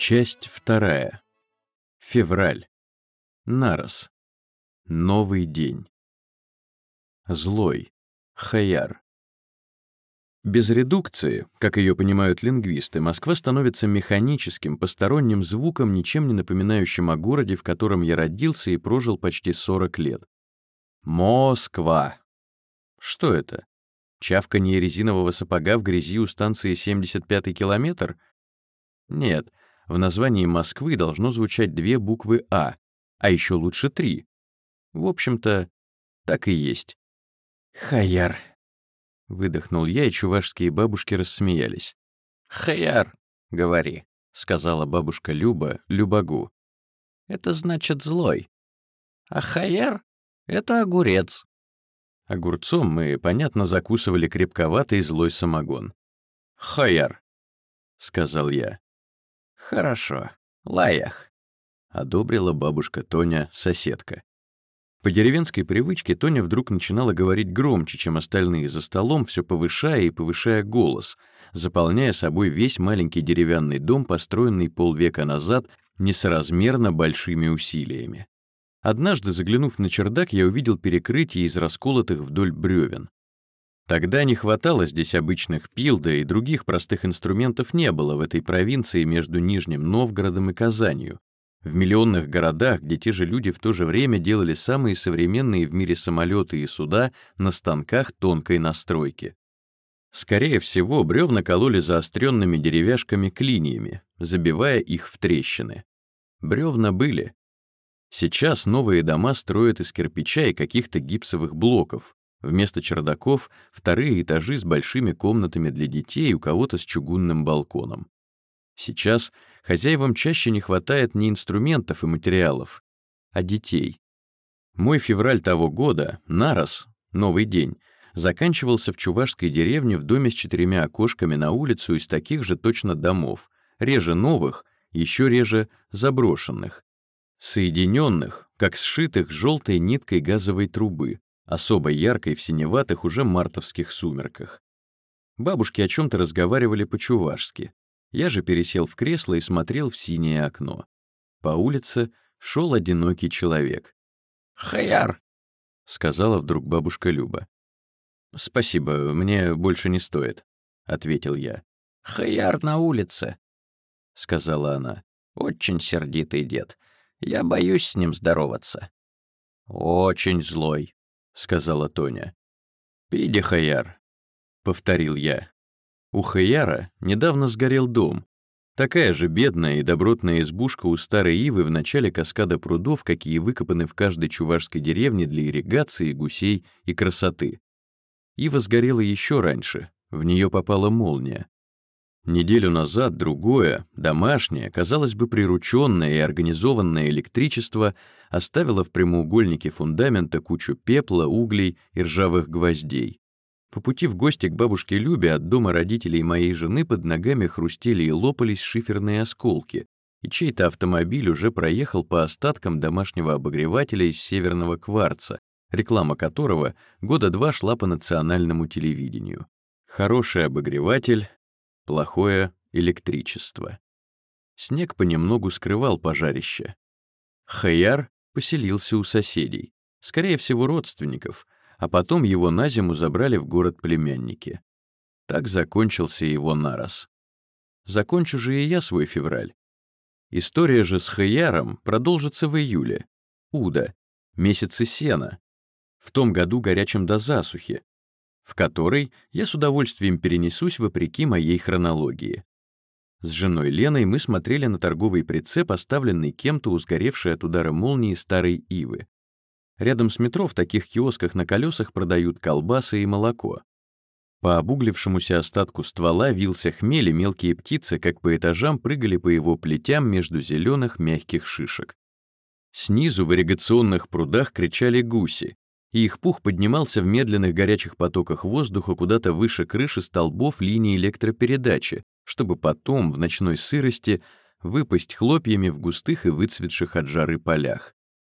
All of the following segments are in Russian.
Часть 2. Февраль. Нарос. Новый день. Злой. Хаяр. Без редукции, как ее понимают лингвисты, Москва становится механическим, посторонним звуком, ничем не напоминающим о городе, в котором я родился и прожил почти 40 лет. Москва. Что это? Чавканье резинового сапога в грязи у станции 75-й километр? Нет, в названии Москвы должно звучать 2 буквы а еще лучше 3. В общем-то, так и есть. «Хаяр», — выдохнул я, и чувашские бабушки рассмеялись. «Хаяр, говори», — сказала бабушка Люба Любагу. «Это значит злой. А хаяр — это огурец». Огурцом мы, понятно, закусывали крепковатый злой самогон. «Хаяр», — сказал я. «Хорошо, лаях», — одобрила бабушка Тоня, соседка. По деревенской привычке Тоня вдруг начинала говорить громче, чем остальные за столом, все повышая и повышая голос, заполняя собой весь маленький деревянный дом, построенный полвека назад несоразмерно большими усилиями. Однажды, заглянув на чердак, я увидел перекрытие из расколотых вдоль бревен. Тогда не хватало здесь обычных пил, да и других простых инструментов не было в этой провинции между Нижним Новгородом и Казанью. В миллионных городах, где те же люди в то же время делали самые современные в мире самолеты и суда на станках тонкой настройки. Скорее всего, бревна кололи заостренными деревяшками-клиньями, забивая их в трещины. Бревна были. Сейчас новые дома строят из кирпича и каких-то гипсовых блоков. Вместо чердаков — вторые этажи с большими комнатами для детей, у кого-то с чугунным балконом. Сейчас хозяевам чаще не хватает не инструментов и материалов, а детей. Мой февраль того года, Нарос, новый день, заканчивался в чувашской деревне в доме с 4 окошками на улицу из таких же точно домов, реже новых, еще реже заброшенных, соединенных, как сшитых желтой ниткой газовой трубы, особо яркой в синеватых уже мартовских сумерках. Бабушки о чем-то разговаривали по-чувашски. Я же пересел в кресло и смотрел в синее окно. По улице шел одинокий человек. «Хаяр!» — сказала вдруг бабушка Люба. «Спасибо, мне больше не стоит», — ответил я. «Хаяр на улице», — сказала она. «Очень сердитый дед. Я боюсь с ним здороваться». «Очень злой», — сказала Тоня. «Пиди, Хаяр», — повторил я. У Хаяра недавно сгорел дом. Такая же бедная и добротная избушка у старой ивы в начале каскада прудов, какие выкопаны в каждой чувашской деревне для ирригации, гусей и красоты. Ива сгорела еще раньше, в нее попала молния. Неделю назад другое, домашнее, казалось бы, прирученное и организованное электричество оставило в прямоугольнике фундамента кучу пепла, углей и ржавых гвоздей. По пути в гости к бабушке Любе от дома родителей моей жены под ногами хрустели и лопались шиферные осколки, и чей-то автомобиль уже проехал по остаткам домашнего обогревателя из северного кварца, реклама которого года 2 шла по национальному телевидению. Хороший обогреватель, плохое электричество. Снег понемногу скрывал пожарище. Хаяр поселился у соседей, скорее всего, родственников, а потом его на зиму забрали в город племянники. Так закончился его Нарос. Закончу же и я свой февраль. История же с Хаяром продолжится в июле. Уда, месяцы сена, в том году горячем до засухи, в которой я с удовольствием перенесусь вопреки моей хронологии. С женой Леной мы смотрели на торговый прицеп, оставленный кем-то у сгоревшей от удара молнии старой ивы. Рядом с метро в таких киосках на колесах продают колбасы и молоко. По обуглившемуся остатку ствола вился хмель, и мелкие птицы, как по этажам, прыгали по его плетям между зеленых мягких шишек. Снизу в ирригационных прудах кричали гуси, и их пух поднимался в медленных горячих потоках воздуха куда-то выше крыши столбов линии электропередачи, чтобы потом, в ночной сырости, выпасть хлопьями в густых и выцветших от жары полях.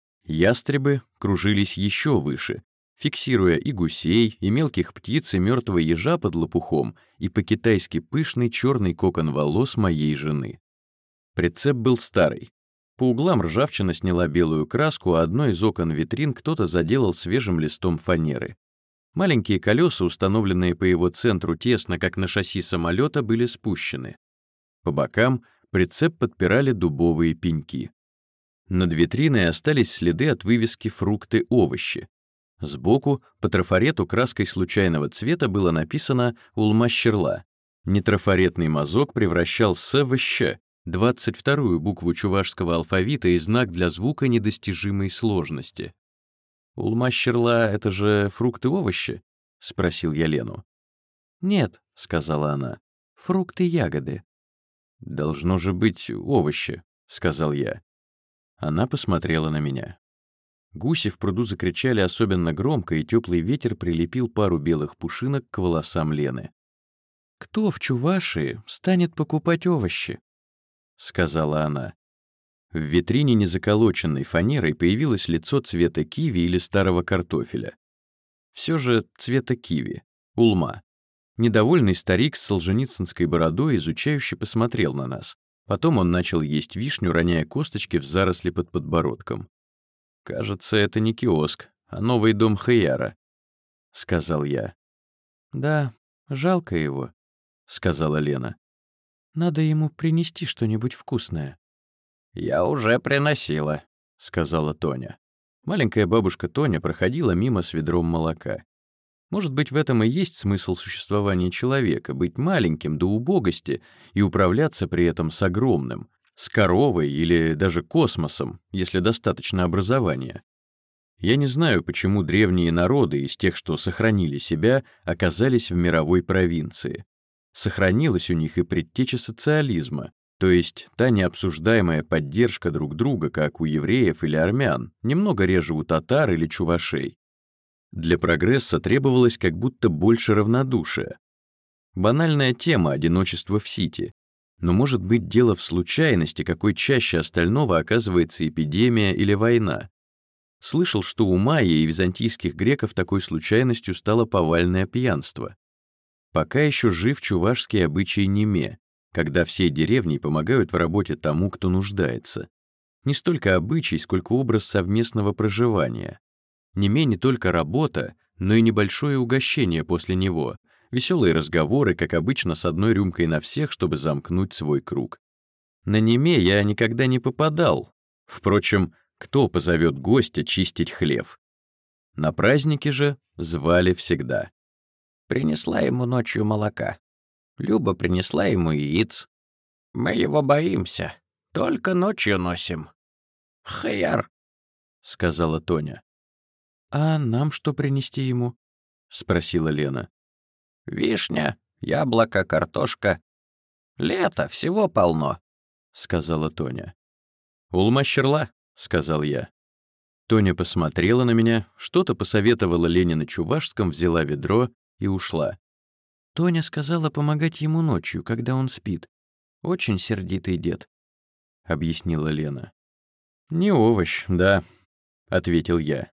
Ястребы кружились еще выше, фиксируя и гусей, и мелких птиц, и мертвого ежа под лопухом, и по-китайски пышный черный кокон волос моей жены. Прицеп был старый. По углам ржавчина сняла белую краску, а одно из окон витрин кто-то заделал свежим листом фанеры. Маленькие колеса, установленные по его центру тесно, как на шасси самолета, были спущены. По бокам прицеп подпирали дубовые пеньки. Над витриной остались следы от вывески «Фрукты, овощи». Сбоку по трафарету краской случайного цвета было написано «Улма-Щерла». Нетрафаретный мазок превращал «С» в «Щ», 22-ю букву чувашского алфавита и знак для звука недостижимой сложности. «Улма-Щерла — это же фрукты-овощи?» — спросил я Лену. «Нет», — сказала она, — «фрукты-ягоды». «Должно же быть овощи», — сказал я. Она посмотрела на меня. Гуси в пруду закричали особенно громко, и теплый ветер прилепил пару белых пушинок к волосам Лены. «Кто в Чувашии станет покупать овощи?» — сказала она. В витрине незаколоченной фанерой появилось лицо цвета киви или старого картофеля. Все же цвета киви, улма. Недовольный старик с солженицынской бородой изучающе посмотрел на нас. Потом он начал есть вишню, роняя косточки в заросли под подбородком. «Кажется, это не киоск, а новый дом Хаяра», — сказал я. «Да, жалко его», — сказала Лена. «Надо ему принести что-нибудь вкусное». «Я уже приносила», — сказала Тоня. Маленькая бабушка Тоня проходила мимо с ведром молока. Может быть, в этом и есть смысл существования человека — быть маленьким до убогости и управляться при этом с огромным, с коровой или даже космосом, если достаточно образования. Я не знаю, почему древние народы из тех, что сохранили себя, оказались в мировой провинции. Сохранилась у них и предтеча социализма, то есть та необсуждаемая поддержка друг друга, как у евреев или армян, немного реже у татар или чувашей. Для прогресса требовалось как будто больше равнодушия. Банальная тема одиночества в Сити. Но может быть дело в случайности, какой чаще остального оказывается эпидемия или война. Слышал, что у майя и византийских греков такой случайностью стало повальное пьянство. Пока еще жив чувашский обычай неме, когда всей деревней помогают в работе тому, кто нуждается. Не столько обычай, сколько образ совместного проживания. Неме не только работа, но и небольшое угощение после него, веселые разговоры, как обычно, с одной рюмкой на всех, чтобы замкнуть свой круг. На неме я никогда не попадал. Впрочем, кто позовет гостя чистить хлев? На праздники же звали всегда. Принесла ему ночью молока. Люба принесла ему яиц. Мы его боимся, только ночью носим. Хаяр, — сказала Тоня. «А нам что принести ему?» — спросила Лена. «Вишня, яблоко, картошка. Лето, всего полно», — сказала Тоня. «Улма-Щерла», — сказал я. Тоня посмотрела на меня, что-то посоветовала Лене на чувашском, взяла ведро и ушла. «Тоня сказала помогать ему ночью, когда он спит. Очень сердитый дед», — объяснила Лена. «Не овощ, да», — ответил я.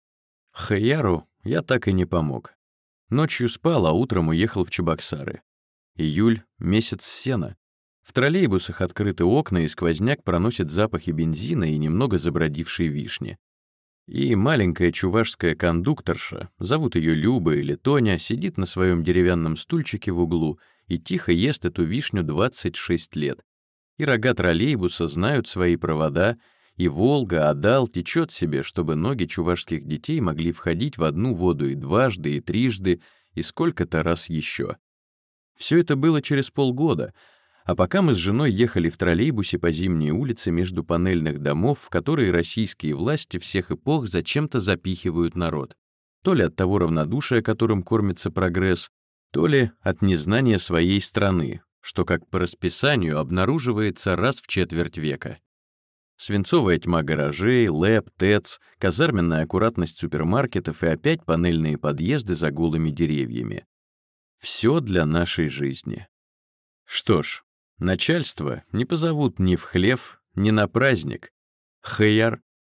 Хаяру я так и не помог. Ночью спал, а утром уехал в Чебоксары. Июль — месяц сена. В троллейбусах открыты окна, и сквозняк проносит запахи бензина и немного забродившей вишни. И маленькая чувашская кондукторша, зовут ее Люба или Тоня, сидит на своем деревянном стульчике в углу и тихо ест эту вишню 26 лет. И рога троллейбуса знают свои провода, и Волга, Адал течет себе, чтобы ноги чувашских детей могли входить в одну воду и дважды, и трижды, и сколько-то раз еще. Все это было через полгода, а пока мы с женой ехали в троллейбусе по зимней улице между панельных домов, в которые российские власти всех эпох зачем-то запихивают народ. То ли от того равнодушия, которым кормится прогресс, то ли от незнания своей страны, что, как по расписанию, обнаруживается раз в четверть века. Свинцовая тьма гаражей, ЛЭП, ТЭЦ, казарменная аккуратность супермаркетов и опять панельные подъезды за голыми деревьями. Все для нашей жизни. Что ж, начальство не позовут ни в хлев, ни на праздник. Хаяр